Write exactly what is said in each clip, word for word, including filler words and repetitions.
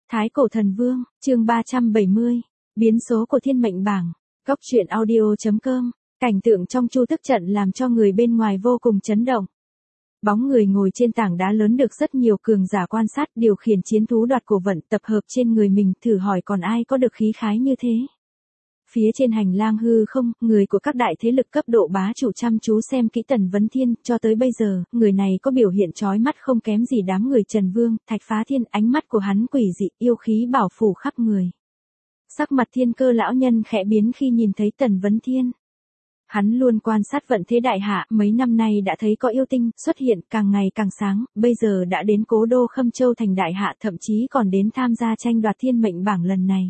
Thái Cổ Thần Vương, chương ba trăm bảy mươi, biến số của thiên mệnh bảng. Góc truyện audio chấm com, cảnh tượng trong Chu Tức trận làm cho người bên ngoài vô cùng chấn động. Bóng người ngồi trên tảng đá lớn được rất nhiều cường giả quan sát, điều khiển chiến thú đoạt cổ vận tập hợp trên người mình, thử hỏi còn ai có được khí khái như thế. Phía trên hành lang hư không, người của các đại thế lực cấp độ bá chủ chăm chú xem kỹ Tần Vấn Thiên, cho tới bây giờ, người này có biểu hiện chói mắt không kém gì đám người Trần Vương, Thạch Phá Thiên, ánh mắt của hắn quỷ dị, yêu khí bảo phủ khắp người. Sắc mặt Thiên Cơ lão nhân khẽ biến khi nhìn thấy Tần Vấn Thiên. Hắn luôn quan sát vận thế đại hạ, mấy năm nay đã thấy có yêu tinh xuất hiện càng ngày càng sáng, bây giờ đã đến cố đô Khâm Châu thành đại hạ, thậm chí còn đến tham gia tranh đoạt thiên mệnh bảng lần này.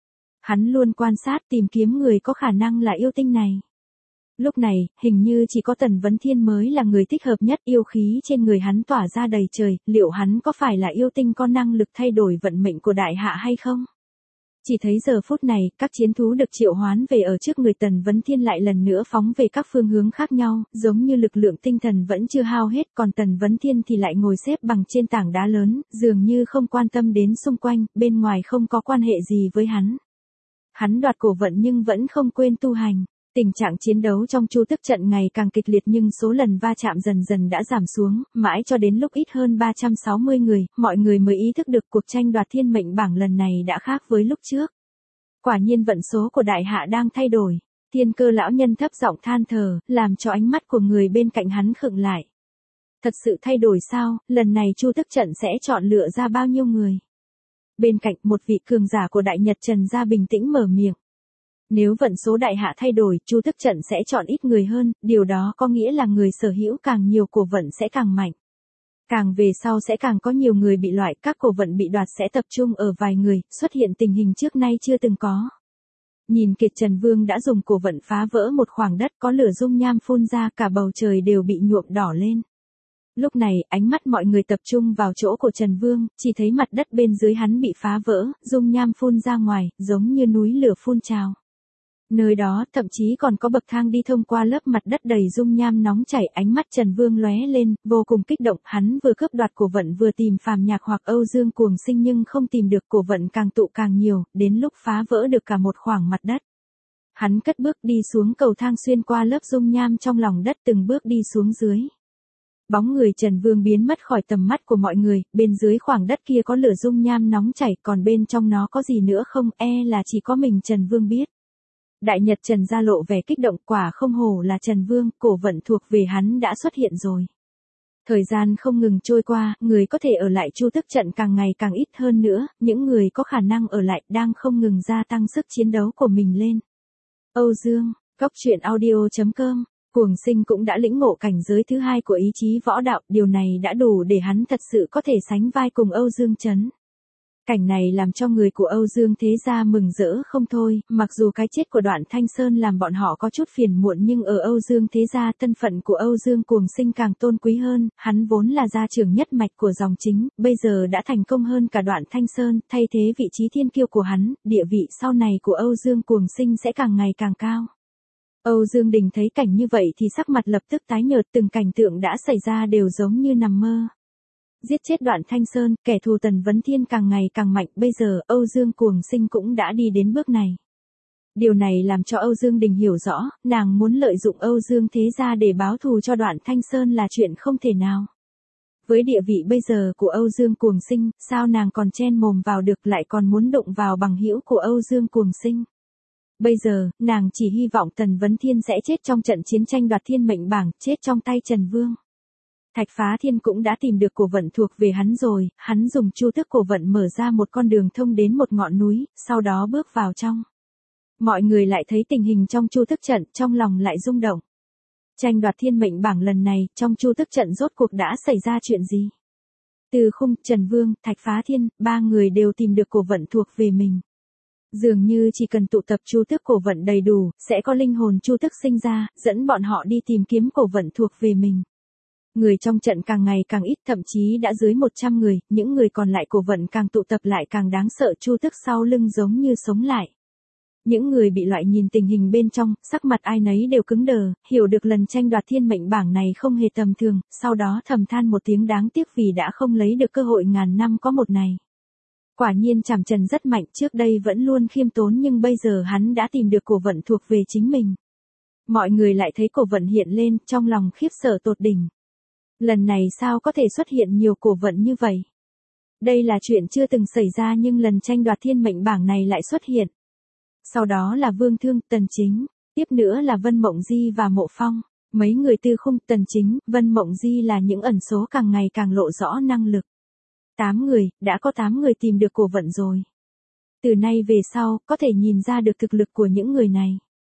Hắn luôn quan sát tìm kiếm người có khả năng là yêu tinh này. Lúc này, hình như chỉ có Tần Vấn Thiên mới là người thích hợp nhất, yêu khí trên người hắn tỏa ra đầy trời, liệu hắn có phải là yêu tinh có năng lực thay đổi vận mệnh của đại hạ hay không? Chỉ thấy giờ phút này, các chiến thú được triệu hoán về ở trước người Tần Vấn Thiên lại lần nữa phóng về các phương hướng khác nhau, giống như lực lượng tinh thần vẫn chưa hao hết, còn Tần Vấn Thiên thì lại ngồi xếp bằng trên tảng đá lớn, dường như không quan tâm đến xung quanh, bên ngoài không có quan hệ gì với hắn. Hắn đoạt cổ vận nhưng vẫn không quên tu hành. Tình trạng chiến đấu trong Chu Tức trận ngày càng kịch liệt nhưng số lần va chạm dần dần đã giảm xuống, mãi cho đến lúc ít hơn ba trăm sáu mươi người, mọi người mới ý thức được cuộc tranh đoạt thiên mệnh bảng lần này đã khác với lúc trước. Quả nhiên vận số của đại hạ đang thay đổi. Thiên Cơ lão nhân thấp giọng than thở, làm cho ánh mắt của người bên cạnh hắn khựng lại. Thật sự thay đổi sao, lần này Chu Tức trận sẽ chọn lựa ra bao nhiêu người? Bên cạnh một vị cường giả của Đại Nhật Trần gia bình tĩnh mở miệng. Nếu vận số đại hạ thay đổi, Chu Tức trận sẽ chọn ít người hơn, điều đó có nghĩa là người sở hữu càng nhiều cổ vận sẽ càng mạnh. Càng về sau sẽ càng có nhiều người bị loại, các cổ vận bị đoạt sẽ tập trung ở vài người, xuất hiện tình hình trước nay chưa từng có. Nhìn kìa, Trần Vương đã dùng cổ vận phá vỡ một khoảng đất, có lửa dung nham phun ra, cả bầu trời đều bị nhuộm đỏ lên. Lúc này, ánh mắt mọi người tập trung vào chỗ của Trần Vương, chỉ thấy mặt đất bên dưới hắn bị phá vỡ, dung nham phun ra ngoài, giống như núi lửa phun trào. Nơi đó, thậm chí còn có bậc thang đi thông qua lớp mặt đất đầy dung nham nóng chảy, ánh mắt Trần Vương lóe lên, vô cùng kích động, hắn vừa cướp đoạt cổ vận vừa tìm Phàm Nhạc hoặc Âu Dương Cuồng Sinh nhưng không tìm được, cổ vận càng tụ càng nhiều, đến lúc phá vỡ được cả một khoảng mặt đất. Hắn cất bước đi xuống cầu thang xuyên qua lớp dung nham trong lòng đất, từng bước đi xuống dưới. Bóng người Trần Vương biến mất khỏi tầm mắt của mọi người, bên dưới khoảng đất kia có lửa dung nham nóng chảy, còn bên trong nó có gì nữa không, e là chỉ có mình Trần Vương biết. Đại Nhật Trần gia lộ vẻ kích động, quả không hổ là Trần Vương, cổ vận thuộc về hắn đã xuất hiện rồi. Thời gian không ngừng trôi qua, người có thể ở lại Chu Tức trận càng ngày càng ít hơn nữa, những người có khả năng ở lại đang không ngừng gia tăng sức chiến đấu của mình lên. Âu Dương, góc truyện audio chấm com. Cuồng Sinh cũng đã lĩnh ngộ cảnh giới thứ hai của ý chí võ đạo, điều này đã đủ để hắn thật sự có thể sánh vai cùng Âu Dương Trấn. Cảnh này làm cho người của Âu Dương thế gia mừng rỡ không thôi, mặc dù cái chết của Đoạn Thanh Sơn làm bọn họ có chút phiền muộn nhưng ở Âu Dương thế gia thân phận của Âu Dương Cuồng Sinh càng tôn quý hơn, hắn vốn là gia trưởng nhất mạch của dòng chính, bây giờ đã thành công hơn cả Đoạn Thanh Sơn, thay thế vị trí thiên kiêu của hắn, địa vị sau này của Âu Dương Cuồng Sinh sẽ càng ngày càng cao. Âu Dương Đình thấy cảnh như vậy thì sắc mặt lập tức tái nhợt, từng cảnh tượng đã xảy ra đều giống như nằm mơ. Giết chết Đoạn Thanh Sơn, kẻ thù Tần Vấn Thiên càng ngày càng mạnh, bây giờ Âu Dương Cuồng Sinh cũng đã đi đến bước này. Điều này làm cho Âu Dương Đình hiểu rõ, nàng muốn lợi dụng Âu Dương thế gia để báo thù cho Đoạn Thanh Sơn là chuyện không thể nào. Với địa vị bây giờ của Âu Dương Cuồng Sinh, sao nàng còn chen mồm vào được, lại còn muốn đụng vào bằng hữu của Âu Dương Cuồng Sinh. Bây giờ, nàng chỉ hy vọng Tần Vấn Thiên sẽ chết trong trận chiến tranh đoạt thiên mệnh bảng, chết trong tay Trần Vương. Thạch Phá Thiên cũng đã tìm được cổ vận thuộc về hắn rồi, hắn dùng Chu Tức cổ vận mở ra một con đường thông đến một ngọn núi, sau đó bước vào trong. Mọi người lại thấy tình hình trong Chu Tức trận, trong lòng lại rung động. Tranh đoạt thiên mệnh bảng lần này, trong Chu Tức trận rốt cuộc đã xảy ra chuyện gì? Từ Khung, Trần Vương, Thạch Phá Thiên, ba người đều tìm được cổ vận thuộc về mình. Dường như chỉ cần tụ tập Chu Tức cổ vận đầy đủ, sẽ có linh hồn Chu Tức sinh ra, dẫn bọn họ đi tìm kiếm cổ vận thuộc về mình. Người trong trận càng ngày càng ít, thậm chí đã dưới một trăm người, những người còn lại cổ vận càng tụ tập lại càng đáng sợ, Chu Tức sau lưng giống như sống lại. Những người bị loại nhìn tình hình bên trong, sắc mặt ai nấy đều cứng đờ, hiểu được lần tranh đoạt thiên mệnh bảng này không hề tầm thường, sau đó thầm than một tiếng đáng tiếc vì đã không lấy được cơ hội ngàn năm có một này. Quả nhiên Trảm Trần rất mạnh, trước đây vẫn luôn khiêm tốn nhưng bây giờ hắn đã tìm được cổ vận thuộc về chính mình. Mọi người lại thấy cổ vận hiện lên, trong lòng khiếp sợ tột đỉnh. Lần này sao có thể xuất hiện nhiều cổ vận như vậy? Đây là chuyện chưa từng xảy ra nhưng lần tranh đoạt thiên mệnh bảng này lại xuất hiện. Sau đó là Vương Thương, Tần Chính, tiếp nữa là Vân Mộng Di và Mộ Phong. Mấy người Tư Khung, Tần Chính, Vân Mộng Di là những ẩn số càng ngày càng lộ rõ năng lực. Tám người, đã có tám người tìm được cổ vận rồi. Từ nay về sau, có thể nhìn ra được thực lực của những người này.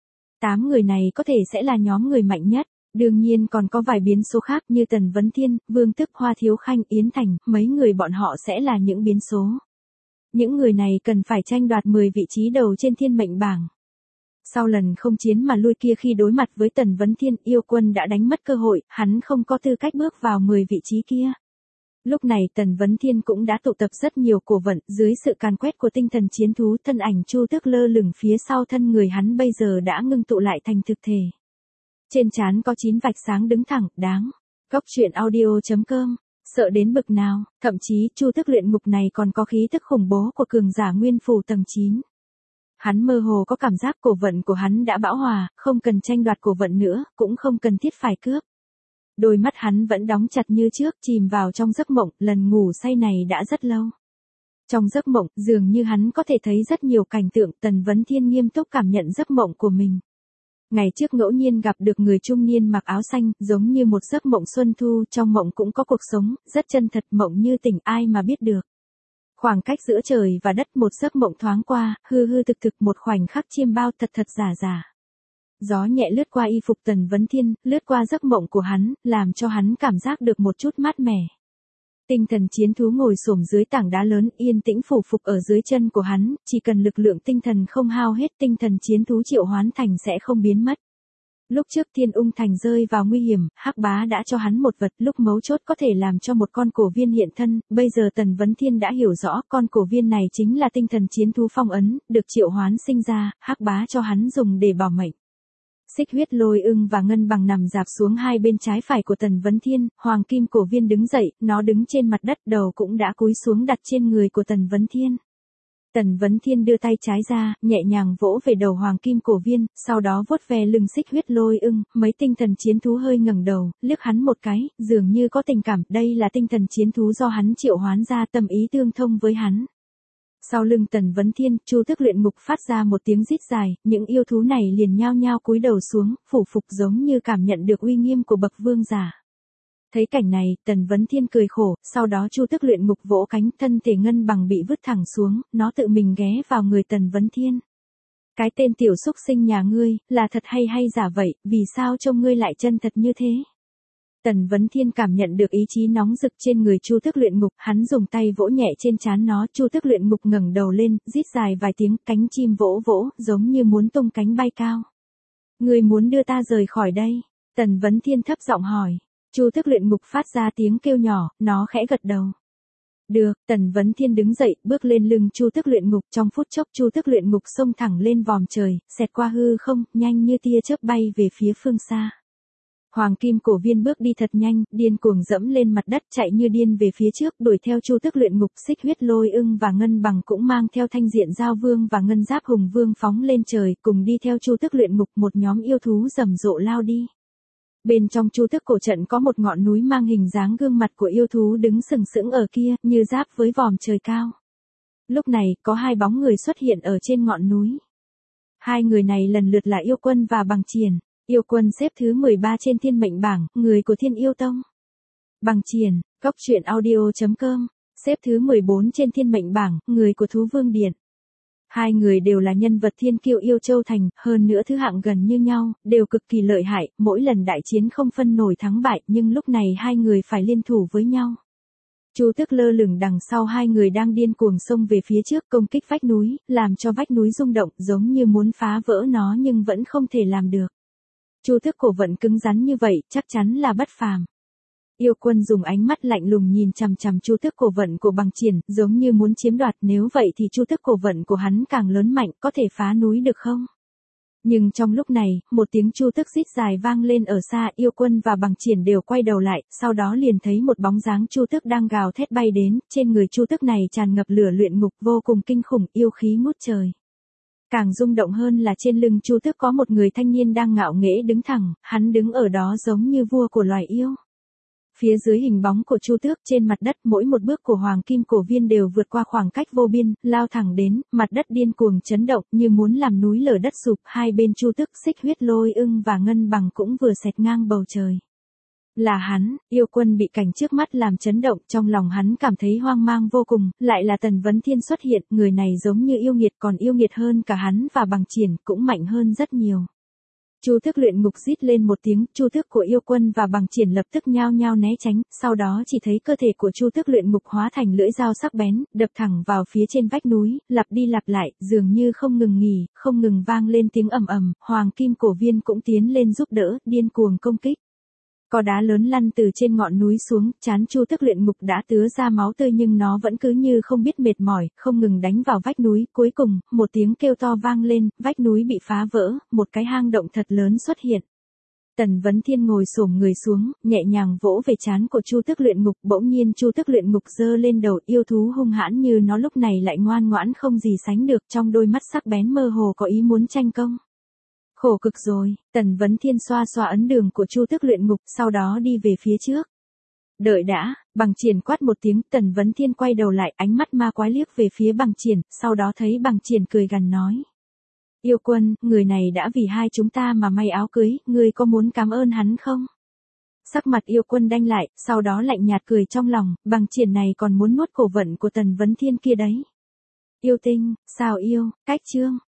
Tám người này có thể sẽ là nhóm người mạnh nhất. Đương nhiên còn có vài biến số khác như Tần Vấn Thiên, Vương Tức, Hoa Thiếu Khanh, Yến Thành, mấy người bọn họ sẽ là những biến số. Những người này cần phải tranh đoạt mười vị trí đầu trên thiên mệnh bảng. Sau lần không chiến mà lui kia khi đối mặt với Tần Vấn Thiên, Yêu Quân đã đánh mất cơ hội, hắn không có tư cách bước vào mười vị trí kia. Lúc này Tần Vấn Thiên cũng đã tụ tập rất nhiều cổ vận, dưới sự càn quét của tinh thần chiến thú, thân ảnh Chu Tước lơ lửng phía sau thân người hắn bây giờ đã ngưng tụ lại thành thực thể. Trên trán có chín vạch sáng đứng thẳng, đáng. Cốc truyện audio chấm com, sợ đến bực nào, thậm chí Chu Tước luyện ngục này còn có khí tức khủng bố của cường giả nguyên phủ tầng chín. Hắn mơ hồ có cảm giác cổ vận của hắn đã bão hòa, không cần tranh đoạt cổ vận nữa, cũng không cần thiết phải cướp. Đôi mắt hắn vẫn đóng chặt như trước, chìm vào trong giấc mộng, lần ngủ say này đã rất lâu. Trong giấc mộng, dường như hắn có thể thấy rất nhiều cảnh tượng, Tần Vấn Thiên nghiêm túc cảm nhận giấc mộng của mình. Ngày trước ngẫu nhiên gặp được người trung niên mặc áo xanh, giống như một giấc mộng xuân thu, trong mộng cũng có cuộc sống, rất chân thật, mộng như tỉnh, ai mà biết được. Khoảng cách giữa trời và đất, một giấc mộng thoáng qua, hư hư thực thực, một khoảnh khắc chiêm bao, thật thật giả giả. Gió nhẹ lướt qua y phục Tần Vấn Thiên, lướt qua giấc mộng của hắn, làm cho hắn cảm giác được một chút mát mẻ. Tinh thần chiến thú ngồi xổm dưới tảng đá lớn, yên tĩnh phủ phục ở dưới chân của hắn, chỉ cần lực lượng tinh thần không hao hết, tinh thần chiến thú triệu hoán thành sẽ không biến mất. Lúc trước Thiên Ung Thành rơi vào nguy hiểm, Hắc Bá đã cho hắn một vật lúc mấu chốt có thể làm cho một con cổ viên hiện thân, bây giờ Tần Vấn Thiên đã hiểu rõ con cổ viên này chính là tinh thần chiến thú phong ấn, được triệu hoán sinh ra, Hắc Bá cho hắn dùng để bảo mệnh. Xích huyết lôi ưng và ngân bằng nằm dạp xuống hai bên trái phải của Tần Vấn Thiên, hoàng kim cổ viên đứng dậy, nó đứng trên mặt đất, đầu cũng đã cúi xuống đặt trên người của Tần Vấn Thiên. Tần Vấn Thiên đưa tay trái ra, nhẹ nhàng vỗ về đầu hoàng kim cổ viên, sau đó vuốt ve lưng xích huyết lôi ưng, mấy tinh thần chiến thú hơi ngẩng đầu, liếc hắn một cái, dường như có tình cảm, đây là tinh thần chiến thú do hắn triệu hoán ra, tâm ý tương thông với hắn. Sau lưng Tần Vấn Thiên, Chu Tước luyện ngục phát ra một tiếng rít dài, những yêu thú này liền nhao nhao cúi đầu xuống, phủ phục giống như cảm nhận được uy nghiêm của bậc vương giả. Thấy cảnh này, Tần Vấn Thiên cười khổ, sau đó Chu Tước luyện ngục vỗ cánh, thân thể ngân bằng bị vứt thẳng xuống, nó tự mình ghé vào người Tần Vấn Thiên. Cái tên tiểu xúc sinh nhà ngươi, là thật hay hay giả vậy, vì sao trông ngươi lại chân thật như thế? Tần Vấn Thiên cảm nhận được ý chí nóng rực trên người Chu Tước luyện ngục, hắn dùng tay vỗ nhẹ trên trán nó, Chu Tước luyện ngục ngẩng đầu lên, rít dài vài tiếng, cánh chim vỗ vỗ, giống như muốn tung cánh bay cao. Ngươi muốn đưa ta rời khỏi đây? Tần Vấn Thiên thấp giọng hỏi. Chu Tước luyện ngục phát ra tiếng kêu nhỏ, nó khẽ gật đầu. Được, Tần Vấn Thiên đứng dậy, bước lên lưng Chu Tước luyện ngục, trong phút chốc Chu Tước luyện ngục xông thẳng lên vòm trời, xẹt qua hư không, nhanh như tia chớp bay về phía phương xa. Hoàng kim cổ viên bước đi thật nhanh, điên cuồng dẫm lên mặt đất, chạy như điên về phía trước, đuổi theo Chu Tước luyện ngục. Xích huyết lôi ưng và ngân bằng cũng mang theo thanh diện giao vương và ngân giáp hùng vương phóng lên trời, cùng đi theo Chu Tước luyện ngục, một nhóm yêu thú rầm rộ lao đi. Bên trong Chu Tước cổ trận có một ngọn núi mang hình dáng gương mặt của yêu thú đứng sừng sững ở kia, như giáp với vòm trời cao. Lúc này, có hai bóng người xuất hiện ở trên ngọn núi. Hai người này lần lượt là Yêu Quân và Bằng Triển. Yêu Quân xếp thứ mười ba trên thiên mệnh bảng, người của Thiên Yêu Tông. Bằng Triển, cốc truyện audio chấm com, xếp thứ mười bốn trên thiên mệnh bảng, người của Thú Vương Điện. Hai người đều là nhân vật thiên kiêu Yêu Châu Thành, hơn nữa thứ hạng gần như nhau, đều cực kỳ lợi hại, mỗi lần đại chiến không phân nổi thắng bại, nhưng lúc này hai người phải liên thủ với nhau. Chu Tước lơ lửng đằng sau hai người đang điên cuồng xông về phía trước, công kích vách núi, làm cho vách núi rung động, giống như muốn phá vỡ nó nhưng vẫn không thể làm được. Chu Tước cổ vận cứng rắn như vậy, chắc chắn là bất phàm. Yêu Quân dùng ánh mắt lạnh lùng nhìn chằm chằm Chu Tước cổ vận của Bằng Triển, giống như muốn chiếm đoạt, nếu vậy thì Chu Tước cổ vận của hắn càng lớn mạnh, có thể phá núi được không? Nhưng trong lúc này, một tiếng chu tước rít dài vang lên ở xa, Yêu Quân và Bằng Triển đều quay đầu lại, sau đó liền thấy một bóng dáng chu tước đang gào thét bay đến, trên người chu tước này tràn ngập lửa luyện ngục vô cùng kinh khủng, yêu khí ngút trời. Càng rung động hơn là trên lưng chu tước có một người thanh niên đang ngạo nghễ đứng thẳng, hắn đứng ở đó giống như vua của loài yêu. Phía dưới hình bóng của chu tước trên mặt đất, mỗi một bước của hoàng kim cổ viên đều vượt qua khoảng cách vô biên, lao thẳng đến, mặt đất điên cuồng chấn động như muốn làm núi lở đất sụp, hai bên chu tước xích huyết lôi ưng và ngân bằng cũng vừa xẹt ngang bầu trời. Là hắn, Yêu Quân bị cảnh trước mắt làm chấn động, trong lòng hắn cảm thấy hoang mang vô cùng, lại là Tần Vấn Thiên xuất hiện, người này giống như yêu nghiệt, còn yêu nghiệt hơn cả hắn và Bằng Triển, cũng mạnh hơn rất nhiều. Chu tước luyện ngục rít lên một tiếng, chu tước của Yêu Quân và Bằng Triển lập tức nhao nhao né tránh, sau đó chỉ thấy cơ thể của chu tước luyện ngục hóa thành lưỡi dao sắc bén, đập thẳng vào phía trên vách núi, lặp đi lặp lại, dường như không ngừng nghỉ, không ngừng vang lên tiếng ầm ầm, hoàng kim cổ viên cũng tiến lên giúp đỡ, điên cuồng công kích. Có đá lớn lăn từ trên ngọn núi xuống, trán chu tước luyện ngục đã tứa ra máu tươi nhưng nó vẫn cứ như không biết mệt mỏi, không ngừng đánh vào vách núi, cuối cùng, một tiếng kêu to vang lên, vách núi bị phá vỡ, một cái hang động thật lớn xuất hiện. Tần Vấn Thiên ngồi xổm người xuống, nhẹ nhàng vỗ về trán của chu tước luyện ngục, bỗng nhiên chu tước luyện ngục giơ lên đầu, yêu thú hung hãn như nó lúc này lại ngoan ngoãn không gì sánh được, trong đôi mắt sắc bén mơ hồ có ý muốn tranh công. Khổ cực rồi, Tần Vấn Thiên xoa xoa ấn đường của chu tước luyện ngục, sau đó đi về phía trước. Đợi đã, Bằng Triển quát một tiếng, Tần Vấn Thiên quay đầu lại, ánh mắt ma quái liếc về phía Bằng Triển, sau đó thấy Bằng Triển cười gằn nói. Yêu Quân, người này đã vì hai chúng ta mà may áo cưới, ngươi có muốn cảm ơn hắn không? Sắc mặt Yêu Quân đanh lại, sau đó lạnh nhạt cười trong lòng, Bằng Triển này còn muốn nuốt cổ vận của Tần Vấn Thiên kia đấy. Yêu tinh, sao yêu, cách chương.